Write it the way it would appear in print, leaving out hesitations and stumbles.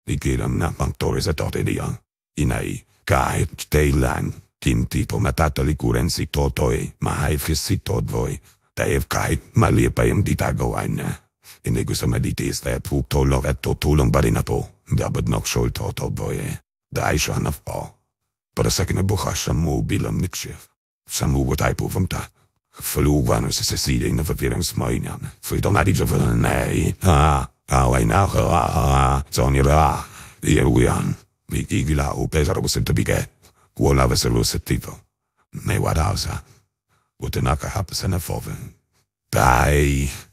Ikilan na pangtore sa toteria. Inay, kahit kailan, hindi po matatalikuran si Totoy, mahaifis si Todvoy. Dahil kahit mali pa yung ditagawan niya. Hindi ko sa maditis dahil tutulong at tutulong pa rin ako. Dapat naksyol Totoy Dahil siya na po. Para sa kinabukas sa mo bilang nikshif. Sa mo tayo pupunta. Faluwan sa Cecilia na papirang smay niyan. Fito na di sa falanay. Away na ako. Sonira. Iyawiyan. May kigila o pesar ko sa tabiget. Wala ba sa lusativo. May wadaw sa. Buti nakahapas na foven. Bye.